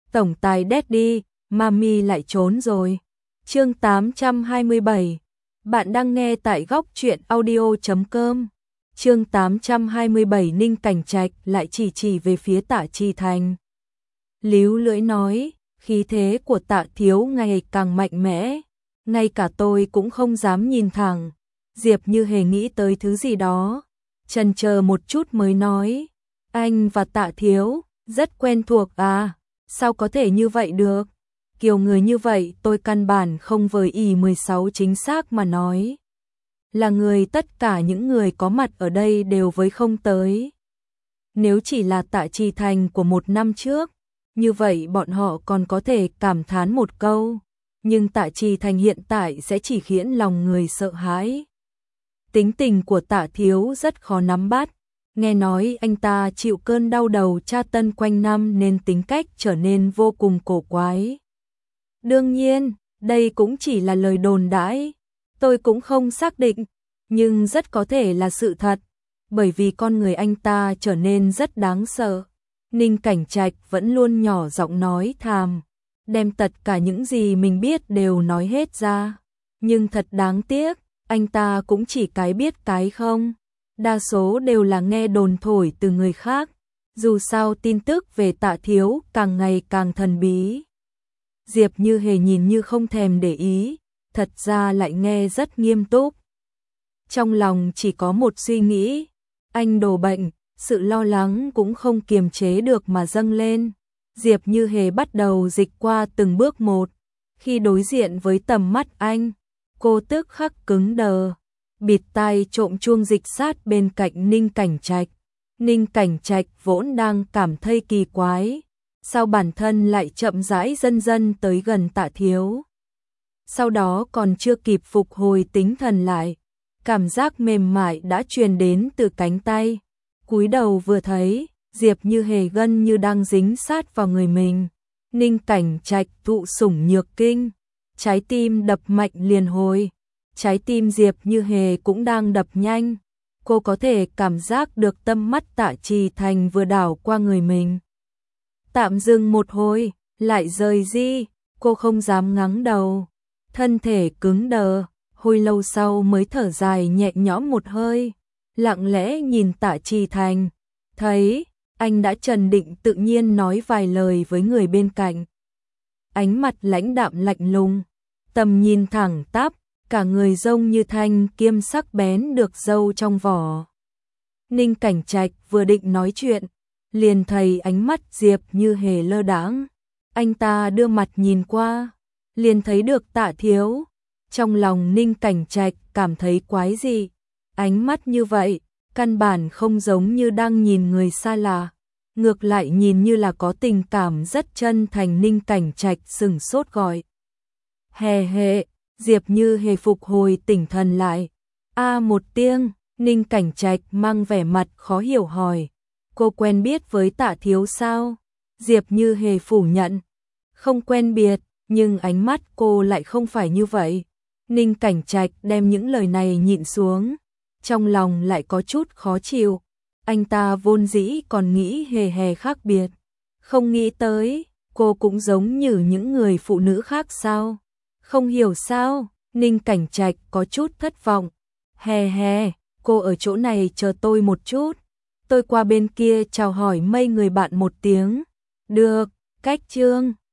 tổng tài Daddy, Mami lại trốn rồi. Chương 827. Bạn đang nghe tại góc truyện audio.com. Chương 827 Ninh Cảnh Trạch lại chỉ về phía Tạ Chi Thành. Líu lưỡi nói, khí thế của Tạ thiếu ngày càng mạnh mẽ, ngay cả tôi cũng không dám nhìn thẳng. Diệp Như Hề nghĩ tới thứ gì đó, chần chờ một chút mới nói, anh và Tạ thiếu rất quen thuộc à, sao có thể như vậy được? Kiểu người như vậy tôi căn bản không với ý 16 chính xác mà nói. Là người tất cả những người có mặt ở đây đều với không tới. Nếu chỉ là Tạ Chi Thành của một năm trước, như vậy bọn họ còn có thể cảm thán một câu. Nhưng Tạ Chi Thành hiện tại sẽ chỉ khiến lòng người sợ hãi. Tính tình của Tạ thiếu rất khó nắm bắt. Nghe nói anh ta chịu cơn đau đầu tra tân quanh năm nên tính cách trở nên vô cùng cổ quái. Đương nhiên, đây cũng chỉ là lời đồn đãi, tôi cũng không xác định, nhưng rất có thể là sự thật, bởi vì con người anh ta trở nên rất đáng sợ. Ninh Cảnh Trạch vẫn luôn nhỏ giọng nói thàm, đem tất cả những gì mình biết đều nói hết ra, nhưng thật đáng tiếc, anh ta cũng chỉ cái biết cái không. Đa số đều là nghe đồn thổi từ người khác, dù sao tin tức về Tạ thiếu càng ngày càng thần bí. Diệp Như Hề nhìn như không thèm để ý, thật ra lại nghe rất nghiêm túc. Trong lòng chỉ có một suy nghĩ, anh đổ bệnh, sự lo lắng cũng không kiềm chế được mà dâng lên. Diệp Như Hề bắt đầu dịch qua từng bước một, khi đối diện với tầm mắt anh, cô tức khắc cứng đờ, bịt tai trộm chuông dịch sát bên cạnh Ninh Cảnh Trạch. Ninh Cảnh Trạch vốn đang cảm thấy kỳ quái, sao bản thân lại chậm rãi dần dần tới gần Tạ thiếu. Sau đó còn chưa kịp phục hồi tinh thần lại, cảm giác mềm mại đã truyền đến từ cánh tay. Cúi đầu vừa thấy, Diệp Như Hề gần như đang dính sát vào người mình. Ninh Cảnh Trạch thụ sủng nhược kinh, trái tim đập mạnh liền hồi. Trái tim Diệp Như Hề cũng đang đập nhanh. Cô có thể cảm giác được tâm mắt Tạ Chi Thành vừa đảo qua người mình. Tạm dừng một hồi, lại rời đi, cô không dám ngẩng đầu. Thân thể cứng đờ, hồi lâu sau mới thở dài nhẹ nhõm một hơi, lặng lẽ nhìn Tạ Chi Thành, thấy anh đã trấn định tự nhiên nói vài lời với người bên cạnh. Ánh mặt lãnh đạm lạnh lùng, tầm nhìn thẳng tắp, cả người giống như thanh kiếm sắc bén được giấu trong vỏ. Ninh Cảnh Trạch vừa định nói chuyện, liền thấy ánh mắt Diệp Như Hề lơ đãng. Anh ta đưa mặt nhìn qua, liền thấy được Tạ thiếu. Trong lòng Ninh Cảnh Trạch cảm thấy quái dị. Ánh mắt như vậy, căn bản không giống như đang nhìn người xa lạ, ngược lại nhìn như là có tình cảm rất chân thành. Ninh Cảnh Trạch sững sốt gọi. Hề hề, Diệp Như Hề phục hồi tỉnh thần lại. A một tiếng, Ninh Cảnh Trạch mang vẻ mặt khó hiểu hỏi. Cô quen biết với Tạ thiếu sao? Diệp Như Hề phủ nhận. Không quen biết, nhưng ánh mắt cô lại không phải như vậy. Ninh Cảnh Trạch đem những lời này nhịn xuống, trong lòng lại có chút khó chịu. Anh ta vốn dĩ còn nghĩ Hề Hề khác biệt, không nghĩ tới cô cũng giống như những người phụ nữ khác sao? Không hiểu sao? Ninh Cảnh Trạch có chút thất vọng. Hề Hề, cô ở chỗ này chờ tôi một chút, tôi qua bên kia chào hỏi mấy người bạn một tiếng. Được, cách chương